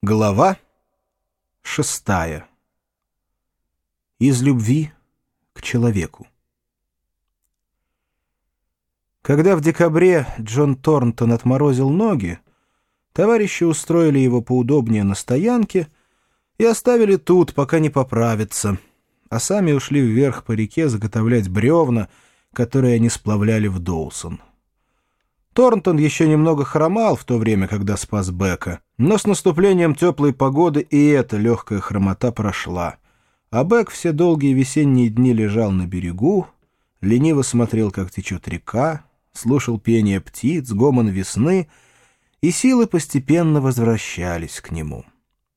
Глава 6. Из любви к человеку. Когда в декабре Джон Торнтон отморозил ноги, товарищи устроили его поудобнее на стоянке и оставили тут, пока не поправится, а сами ушли вверх по реке заготовлять бревна, которые они сплавляли в Доусон. Торнтон еще немного хромал в то время, когда спас Бека, но с наступлением теплой погоды и эта легкая хромота прошла, а Бек все долгие весенние дни лежал на берегу, лениво смотрел, как течет река, слушал пение птиц, гомон весны, и силы постепенно возвращались к нему.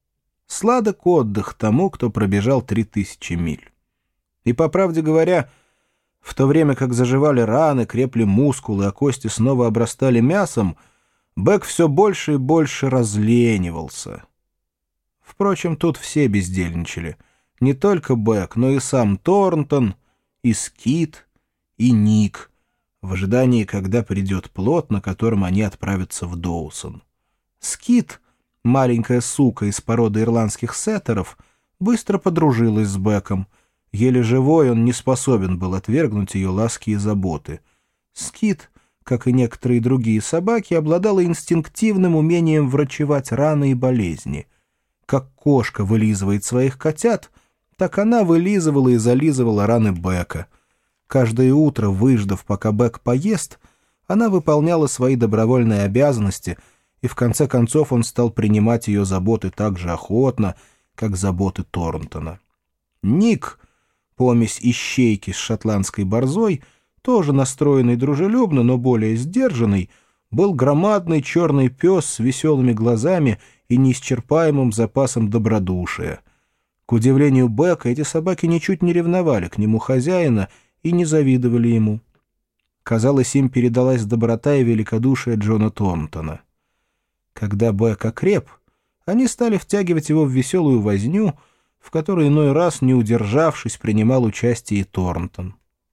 Сладок отдых тому, кто пробежал 3000 миль. И, по правде говоря, в то время как заживали раны, крепли мускулы, а кости снова обрастали мясом, Бек все больше и больше разленивался. Впрочем, тут все бездельничали. Не только Бек, но и сам Торнтон, и Скит, и Ник, в ожидании, когда придет плот, на котором они отправятся в Доусон. Скит, маленькая сука из породы ирландских сеттеров, быстро подружилась с Беком. Еле живой он не способен был отвергнуть ее ласки и заботы. Скит, как и некоторые другие собаки, обладала инстинктивным умением врачевать раны и болезни. Как кошка вылизывает своих котят, так она вылизывала и зализывала раны Бека. Каждое утро, выждав, пока Бек поест, она выполняла свои добровольные обязанности, и в конце концов он стал принимать ее заботы так же охотно, как заботы Торнтона. Ник, помесь ищейки с шотландской борзой, тоже настроенный дружелюбно, но более сдержанный, был громадный черный пес с веселыми глазами и неисчерпаемым запасом добродушия. К удивлению Бека, эти собаки ничуть не ревновали к нему хозяина и не завидовали ему. Казалось, им передалась доброта и великодушие Джона Торнтона. Когда Бек окреп, они стали втягивать его в веселую возню, в которой иной раз, не удержавшись, принимал участие и Торнтон.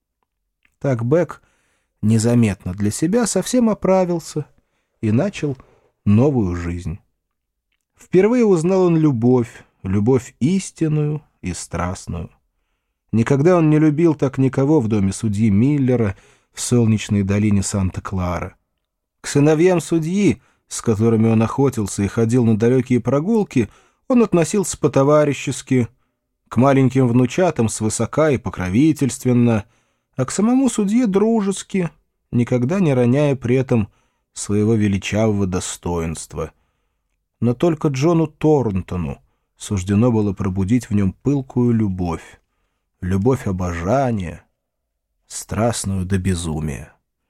Так Бек незаметно для себя совсем оправился и начал новую жизнь. Впервые узнал он любовь истинную и страстную. Никогда он не любил так никого в доме судьи Миллера в солнечной долине Санта-Клара. К сыновьям судьи, с которыми он охотился и ходил на далекие прогулки, он относился по-товарищески, к маленьким внучатам свысока и покровительственно, а к самому судье дружески, никогда не роняя при этом своего величавого достоинства. Но только Джону Торнтону суждено было пробудить в нем пылкую любовь обожания, страстную до безумия.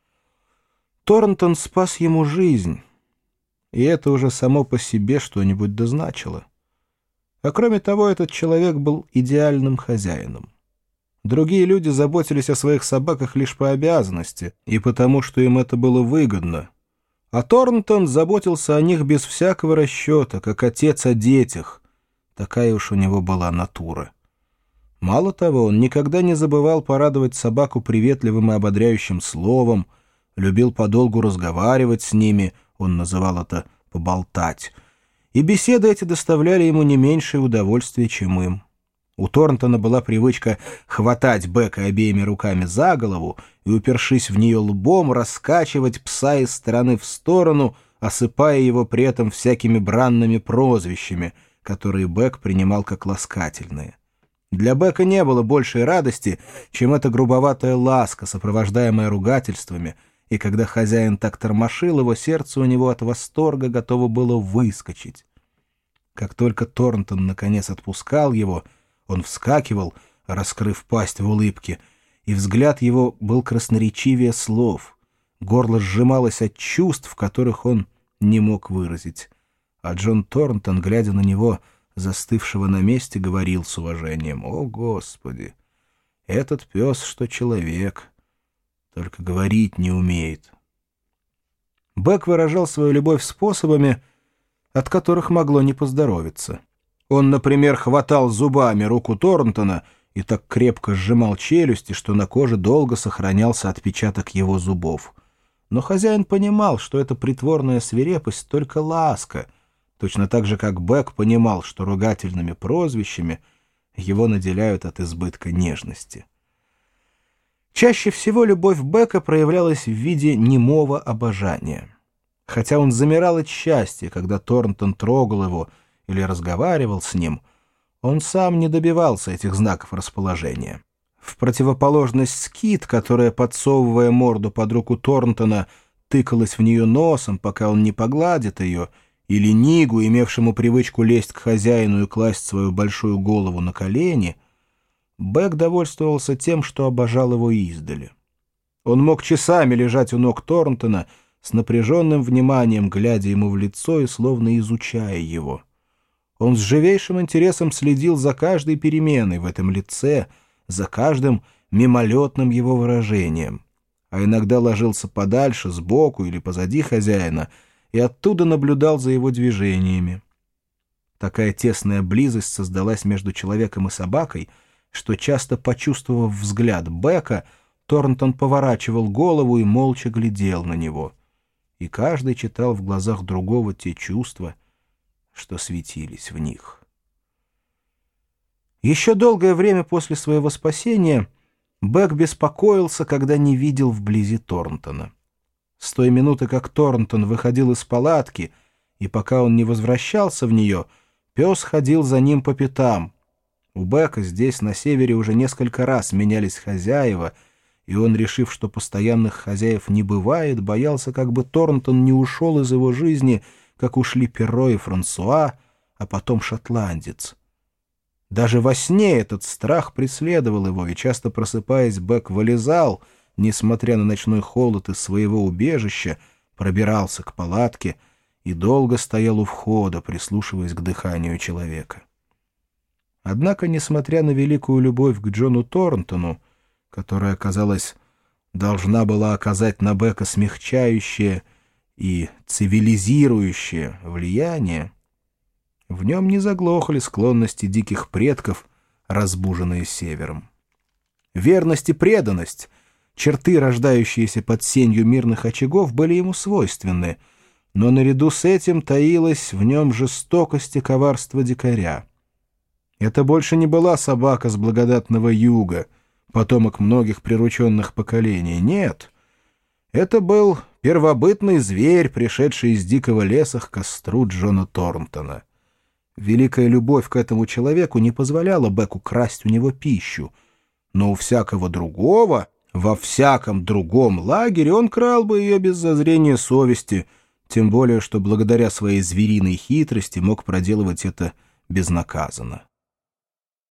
Торнтон спас ему жизнь, и это уже само по себе что-нибудь дозначило. А кроме того, этот человек был идеальным хозяином. Другие люди заботились о своих собаках лишь по обязанности и потому, что им это было выгодно. А Торнтон заботился о них без всякого расчета, как отец о детях. Такая уж у него была натура. Мало того, он никогда не забывал порадовать собаку приветливым и ободряющим словом, любил подолгу разговаривать с ними, он называл это «поболтать», и беседы эти доставляли ему не меньшее удовольствие, чем им. У Торнтона была привычка хватать Бека обеими руками за голову и, упершись в нее лбом, раскачивать пса из стороны в сторону, осыпая его при этом всякими бранными прозвищами, которые Бек принимал как ласкательные. Для Бека не было большей радости, чем эта грубоватая ласка, сопровождаемая ругательствами, и когда хозяин так тормошил его, сердце у него от восторга готово было выскочить. Как только Торнтон наконец отпускал его, он вскакивал, раскрыв пасть в улыбке, и взгляд его был красноречивее слов. Горло сжималось от чувств, которых он не мог выразить. А Джон Торнтон, глядя на него, застывшего на месте, говорил с уважением: «О, Господи! Этот пес, что человек, только говорить не умеет». Бек выражал свою любовь способами, от которых могло не поздоровиться. Он, например, хватал зубами руку Торнтона и так крепко сжимал челюсти, что на коже долго сохранялся отпечаток его зубов. Но хозяин понимал, что эта притворная свирепость — только ласка, точно так же, как Бек понимал, что ругательными прозвищами его наделяют от избытка нежности. Чаще всего любовь Бека проявлялась в виде немого обожания. Хотя он замирал от счастья, когда Торнтон трогал его или разговаривал с ним, он сам не добивался этих знаков расположения. В противоположность Скит, которая, подсовывая морду под руку Торнтона, тыкалась в нее носом, пока он не погладит ее, или Нигу, имевшему привычку лезть к хозяину и класть свою большую голову на колени, Бек довольствовался тем, что обожал его издали. Он мог часами лежать у ног Торнтона, с напряженным вниманием глядя ему в лицо и словно изучая его. Он с живейшим интересом следил за каждой переменой в этом лице, за каждым мимолетным его выражением, а иногда ложился подальше, сбоку или позади хозяина, и оттуда наблюдал за его движениями. Такая тесная близость создалась между человеком и собакой, что, часто почувствовав взгляд Бека, Торнтон поворачивал голову и молча глядел на него. И каждый читал в глазах другого те чувства, что светились в них. Еще долгое время после своего спасения Бек беспокоился, когда не видел вблизи Торнтона. С той минуты, как Торнтон выходил из палатки, и пока он не возвращался в нее, пес ходил за ним по пятам. У Бека здесь, на севере, уже несколько раз менялись хозяева, и он, решив, что постоянных хозяев не бывает, боялся, как бы Торнтон не ушел из его жизни, как ушли Перро и Франсуа, а потом шотландец. Даже во сне этот страх преследовал его, и, часто просыпаясь, Бек вылезал, несмотря на ночной холод, из своего убежища, пробирался к палатке и долго стоял у входа, прислушиваясь к дыханию человека. Однако, несмотря на великую любовь к Джону Торнтону, которая, казалось, должна была оказать на Бека смягчающее и цивилизирующее влияние, в нем не заглохли склонности диких предков, разбуженные севером. Верность и преданность, черты, рождающиеся под сенью мирных очагов, были ему свойственны, но наряду с этим таилась в нем жестокость и коварство дикаря. Это больше не была собака с благодатного юга, потомок многих прирученных поколений. Нет, это был первобытный зверь, пришедший из дикого леса к костру Джона Торнтона. Великая любовь к этому человеку не позволяла Беку красть у него пищу, но у всякого другого, во всяком другом лагере он крал бы ее без зазрения совести, тем более, что благодаря своей звериной хитрости мог проделывать это безнаказанно.